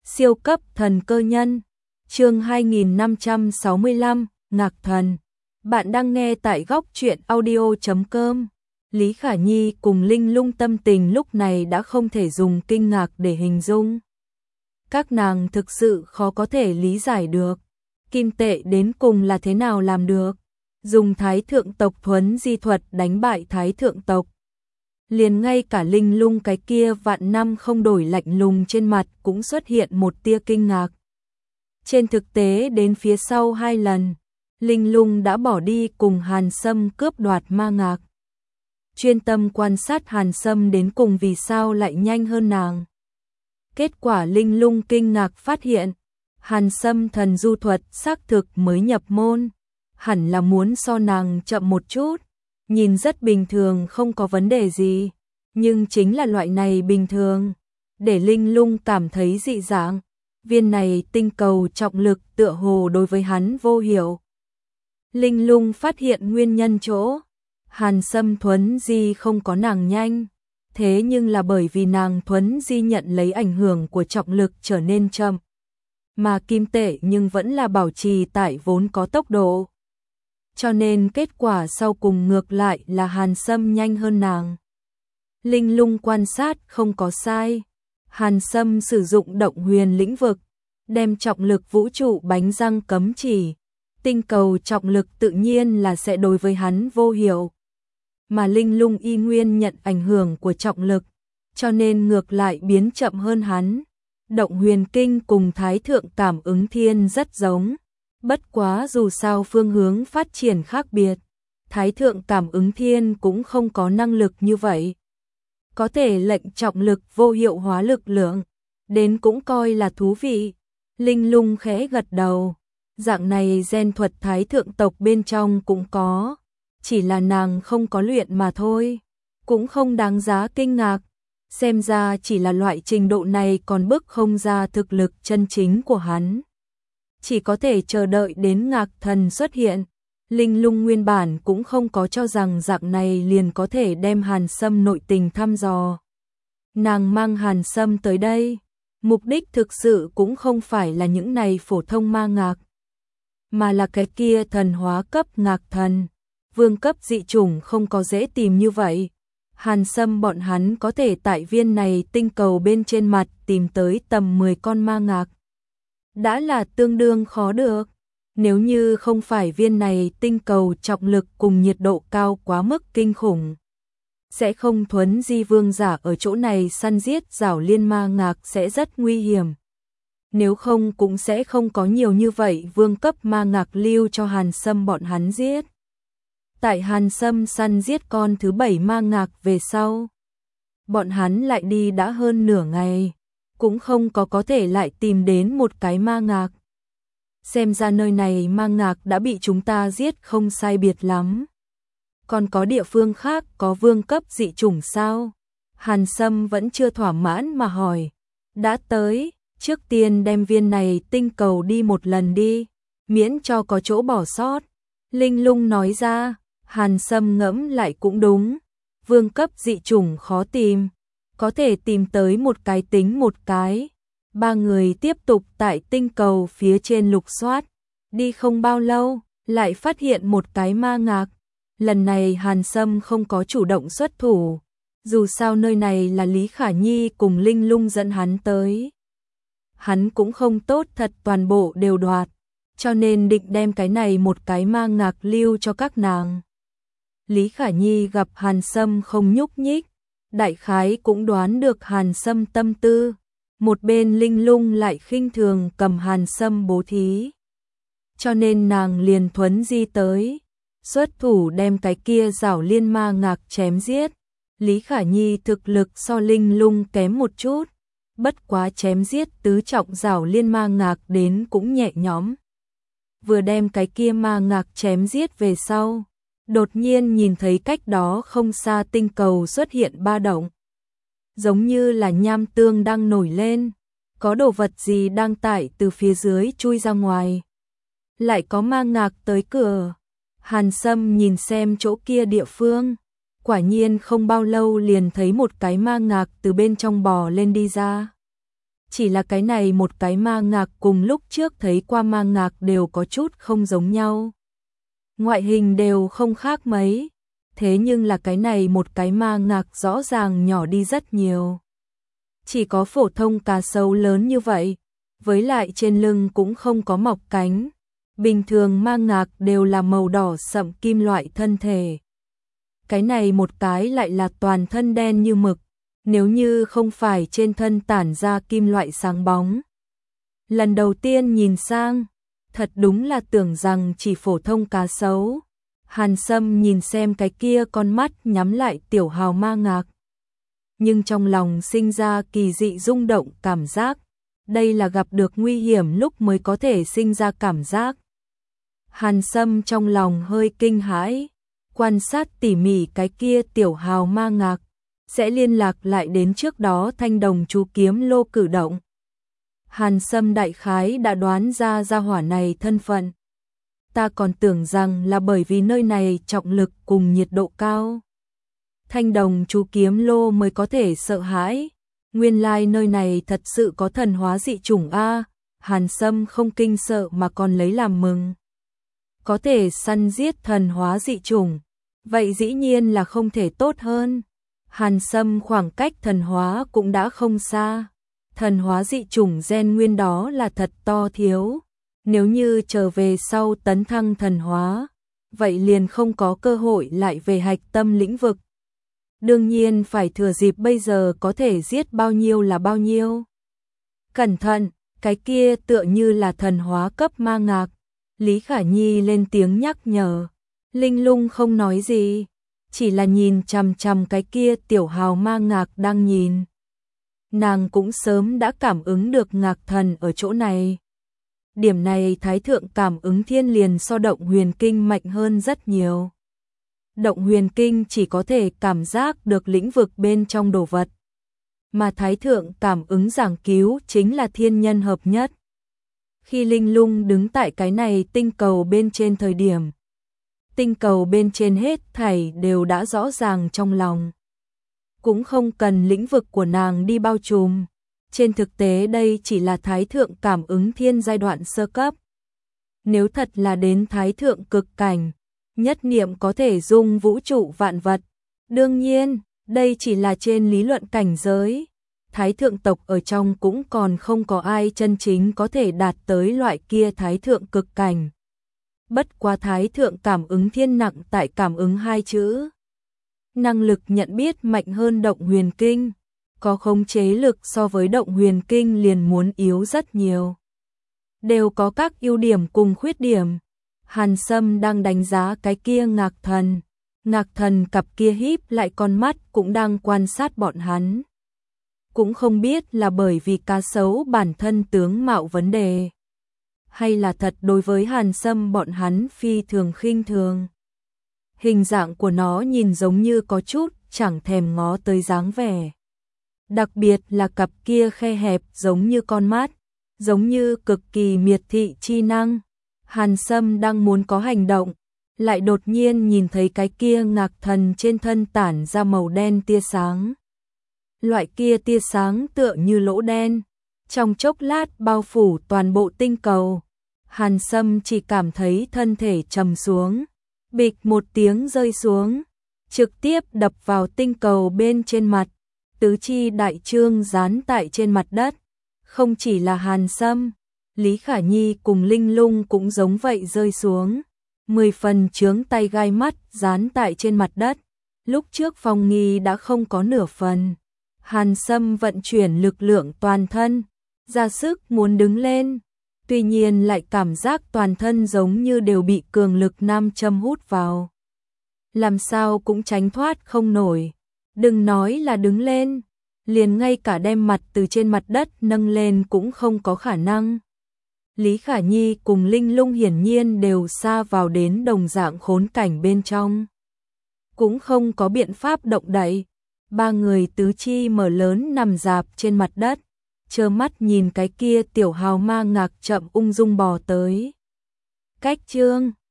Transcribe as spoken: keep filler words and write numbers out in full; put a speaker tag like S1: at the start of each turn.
S1: Siêu cấp thần cơ nhân, chương hai nghìn năm trăm sáu mươi lăm, Ngạc Thần. Bạn đang nghe tại góc truyện audio chấm com. Lý Khả Nhi cùng Linh Lung tâm tình lúc này đã không thể dùng kinh ngạc để hình dung. Các nàng thực sự khó có thể lý giải được. Kim tệ đến cùng là thế nào làm được? Dùng Thái Thượng tộc thuấn di thuật đánh bại Thái Thượng tộc. Liền ngay cả Linh Lung cái kia vạn năm không đổi lạnh lùng trên mặt cũng xuất hiện một tia kinh ngạc. Trên thực tế đến phía sau hai lần, Linh Lung đã bỏ đi cùng Hàn Sâm cướp đoạt ma ngạc. Chuyên tâm quan sát Hàn Sâm đến cùng vì sao lại nhanh hơn nàng. Kết quả Linh Lung kinh ngạc phát hiện, Hàn Sâm thần du thuật xác thực mới nhập môn, hẳn là muốn so nàng chậm một chút. Nhìn rất bình thường không có vấn đề gì, nhưng chính là loại này bình thường, để Linh Lung cảm thấy dị dạng. Viên này tinh cầu trọng lực tựa hồ đối với hắn vô hiệu. Linh Lung phát hiện nguyên nhân chỗ, Hàn Sâm thuấn di không có nàng nhanh, thế nhưng là bởi vì nàng thuấn di nhận lấy ảnh hưởng của trọng lực trở nên chậm, mà kim tệ nhưng vẫn là bảo trì tại vốn có tốc độ. Cho nên kết quả sau cùng ngược lại là Hàn Sâm nhanh hơn nàng. Linh Lung quan sát không có sai. Hàn Sâm sử dụng động huyền lĩnh vực, đem trọng lực vũ trụ bánh răng cấm chỉ. Tinh cầu trọng lực tự nhiên là sẽ đối với hắn vô hiệu. Mà Linh Lung y nguyên nhận ảnh hưởng của trọng lực, cho nên ngược lại biến chậm hơn hắn. Động huyền kinh cùng Thái Thượng cảm ứng thiên rất giống. Bất quá dù sao phương hướng phát triển khác biệt, Thái Thượng cảm ứng thiên cũng không có năng lực như vậy. Có thể lệnh trọng lực vô hiệu hóa lực lượng, đến cũng coi là thú vị. Linh Lung khẽ gật đầu, dạng này gen thuật Thái Thượng tộc bên trong cũng có, chỉ là nàng không có luyện mà thôi, cũng không đáng giá kinh ngạc. Xem ra chỉ là loại trình độ này còn bức không ra thực lực chân chính của hắn. Chỉ có thể chờ đợi đến Ngạc Thần xuất hiện. Linh Lung nguyên bản cũng không có cho rằng dạng này liền có thể đem Hàn Sâm nội tình thăm dò. Nàng mang Hàn Sâm tới đây, mục đích thực sự cũng không phải là những này phổ thông ma ngạc, mà là cái kia thần hóa cấp Ngạc Thần. Vương cấp dị chủng không có dễ tìm như vậy. Hàn Sâm bọn hắn có thể tại viên này tinh cầu bên trên mặt tìm tới tầm mười con ma ngạc, đã là tương đương khó được. Nếu như không phải viên này tinh cầu trọng lực cùng nhiệt độ cao quá mức kinh khủng, sẽ không thuấn di vương giả ở chỗ này săn giết rảo liên ma ngạc sẽ rất nguy hiểm. Nếu không cũng sẽ không có nhiều như vậy vương cấp ma ngạc lưu cho Hàn Sâm bọn hắn giết. Tại Hàn Sâm săn giết con thứ bảy ma ngạc về sau, bọn hắn lại đi đã hơn nửa ngày, cũng không có có thể lại tìm đến một cái ma ngạc. Xem ra nơi này ma ngạc đã bị chúng ta giết không sai biệt lắm. Còn có địa phương khác có vương cấp dị chủng sao? Hàn Sâm vẫn chưa thỏa mãn mà hỏi. Đã tới, trước tiên đem viên này tinh cầu đi một lần đi, miễn cho có chỗ bỏ sót. Linh Lung nói ra. Hàn Sâm ngẫm lại cũng đúng, vương cấp dị chủng khó tìm, có thể tìm tới một cái tính một cái. Ba người tiếp tục tại tinh cầu phía trên lục soát, đi không bao lâu, lại phát hiện một cái ma ngạc. Lần này Hàn Sâm không có chủ động xuất thủ, dù sao nơi này là Lý Khả Nhi cùng Linh Lung dẫn hắn tới. Hắn cũng không tốt thật toàn bộ đều đoạt, cho nên định đem cái này một cái ma ngạc lưu cho các nàng. Lý Khả Nhi gặp Hàn Sâm không nhúc nhích, đại khái cũng đoán được Hàn Sâm tâm tư. Một bên Linh Lung lại khinh thường cầm Hàn Sâm bố thí, cho nên nàng liền thuấn di tới, xuất thủ đem cái kia rảo liên ma ngạc chém giết. Lý Khả Nhi thực lực so Linh Lung kém một chút, bất quá chém giết tứ trọng rảo liên ma ngạc đến cũng nhẹ nhõm. Vừa đem cái kia ma ngạc chém giết về sau, đột nhiên nhìn thấy cách đó không xa tinh cầu xuất hiện ba động. Giống như là nham tương đang nổi lên, có đồ vật gì đang tải từ phía dưới chui ra ngoài. Lại có ma ngạc tới cửa. Hàn Sâm nhìn xem chỗ kia địa phương, quả nhiên không bao lâu liền thấy một cái ma ngạc từ bên trong bò lên đi ra. Chỉ là cái này một cái ma ngạc cùng lúc trước thấy qua ma ngạc đều có chút không giống nhau. Ngoại hình đều không khác mấy, thế nhưng là cái này một cái ma ngạc rõ ràng nhỏ đi rất nhiều. Chỉ có phổ thông cá sấu lớn như vậy, với lại trên lưng cũng không có mọc cánh. Bình thường ma ngạc đều là màu đỏ sậm kim loại thân thể. Cái này một cái lại là toàn thân đen như mực, nếu như không phải trên thân tản ra kim loại sáng bóng. Lần đầu tiên nhìn sang, thật đúng là tưởng rằng chỉ phổ thông cá sấu. Hàn Sâm nhìn xem cái kia con mắt nhắm lại tiểu hào ma ngạc. Nhưng trong lòng sinh ra kỳ dị rung động cảm giác. Đây là gặp được nguy hiểm lúc mới có thể sinh ra cảm giác. Hàn Sâm trong lòng hơi kinh hãi, quan sát tỉ mỉ cái kia tiểu hào ma ngạc, sẽ liên lạc lại đến trước đó thanh đồng chú kiếm lô cử động. Hàn Sâm đại khái đã đoán ra gia hỏa này thân phận. Ta còn tưởng rằng là bởi vì nơi này trọng lực cùng nhiệt độ cao. Thanh đồng chú kiếm lô mới có thể sợ hãi. Nguyên lai like nơi này thật sự có thần hóa dị chủng A. Hàn Sâm không kinh sợ mà còn lấy làm mừng. Có thể săn giết thần hóa dị chủng, vậy dĩ nhiên là không thể tốt hơn. Hàn Sâm khoảng cách thần hóa cũng đã không xa. Thần hóa dị chủng gen nguyên đó là thật to thiếu. Nếu như trở về sau tấn thăng thần hóa, vậy liền không có cơ hội lại về hạch tâm lĩnh vực. Đương nhiên phải thừa dịp bây giờ có thể giết bao nhiêu là bao nhiêu. Cẩn thận, cái kia tựa như là thần hóa cấp ma ngạc. Lý Khả Nhi lên tiếng nhắc nhở. Linh Lung không nói gì, chỉ là nhìn chằm chằm cái kia tiểu hào ma ngạc đang nhìn. Nàng cũng sớm đã cảm ứng được ngạc thần ở chỗ này. Điểm này Thái Thượng cảm ứng thiên liền so động huyền kinh mạnh hơn rất nhiều. Động huyền kinh chỉ có thể cảm giác được lĩnh vực bên trong đồ vật. Mà Thái Thượng cảm ứng giảng cứu chính là thiên nhân hợp nhất. Khi Linh Lung đứng tại cái này tinh cầu bên trên thời điểm, tinh cầu bên trên hết thảy đều đã rõ ràng trong lòng. Cũng không cần lĩnh vực của nàng đi bao trùm. Trên thực tế đây chỉ là Thái Thượng cảm ứng thiên giai đoạn sơ cấp. Nếu thật là đến Thái Thượng cực cảnh, nhất niệm có thể dung vũ trụ vạn vật. Đương nhiên, đây chỉ là trên lý luận cảnh giới. Thái Thượng tộc ở trong cũng còn không có ai chân chính có thể đạt tới loại kia Thái Thượng cực cảnh. Bất quá Thái Thượng cảm ứng thiên nặng tại cảm ứng hai chữ. Năng lực nhận biết mạnh hơn động huyền kinh. Có khống chế lực so với động huyền kinh liền muốn yếu rất nhiều. Đều có các ưu điểm cùng khuyết điểm. Hàn Sâm đang đánh giá cái kia ngạc thần. Ngạc thần cặp kia híp lại con mắt cũng đang quan sát bọn hắn. Cũng không biết là bởi vì cá sấu bản thân tướng mạo vấn đề. Hay là thật đối với Hàn Sâm bọn hắn phi thường khinh thường. Hình dạng của nó nhìn giống như có chút chẳng thèm ngó tới dáng vẻ. Đặc biệt là cặp kia khe hẹp giống như con mắt, giống như cực kỳ miệt thị chi năng. Hàn Sâm đang muốn có hành động, lại đột nhiên nhìn thấy cái kia ngạc thần trên thân tản ra màu đen tia sáng. Loại kia tia sáng tựa như lỗ đen, trong chốc lát bao phủ toàn bộ tinh cầu. Hàn Sâm chỉ cảm thấy thân thể trầm xuống, bịch một tiếng rơi xuống, trực tiếp đập vào tinh cầu bên trên mặt. Tứ chi đại trương dán tại trên mặt đất. Không chỉ là Hàn Sâm, Lý Khả Nhi cùng Linh Lung cũng giống vậy rơi xuống. Mười phần chướng tay gai mắt dán tại trên mặt đất. Lúc trước Phong Nghi đã không có nửa phần. Hàn Sâm vận chuyển lực lượng toàn thân, ra sức muốn đứng lên. Tuy nhiên lại cảm giác toàn thân giống như đều bị cường lực nam châm hút vào. Làm sao cũng tránh thoát không nổi. Đừng nói là đứng lên, liền ngay cả đem mặt từ trên mặt đất nâng lên cũng không có khả năng. Lý Khả Nhi cùng Linh Lung hiển nhiên đều xa vào đến đồng dạng khốn cảnh bên trong. Cũng không có biện pháp động đậy. Ba người tứ chi mở lớn nằm dạp trên mặt đất, trơ mắt nhìn cái kia tiểu hào ma ngạc chậm ung dung bò tới. Cách chương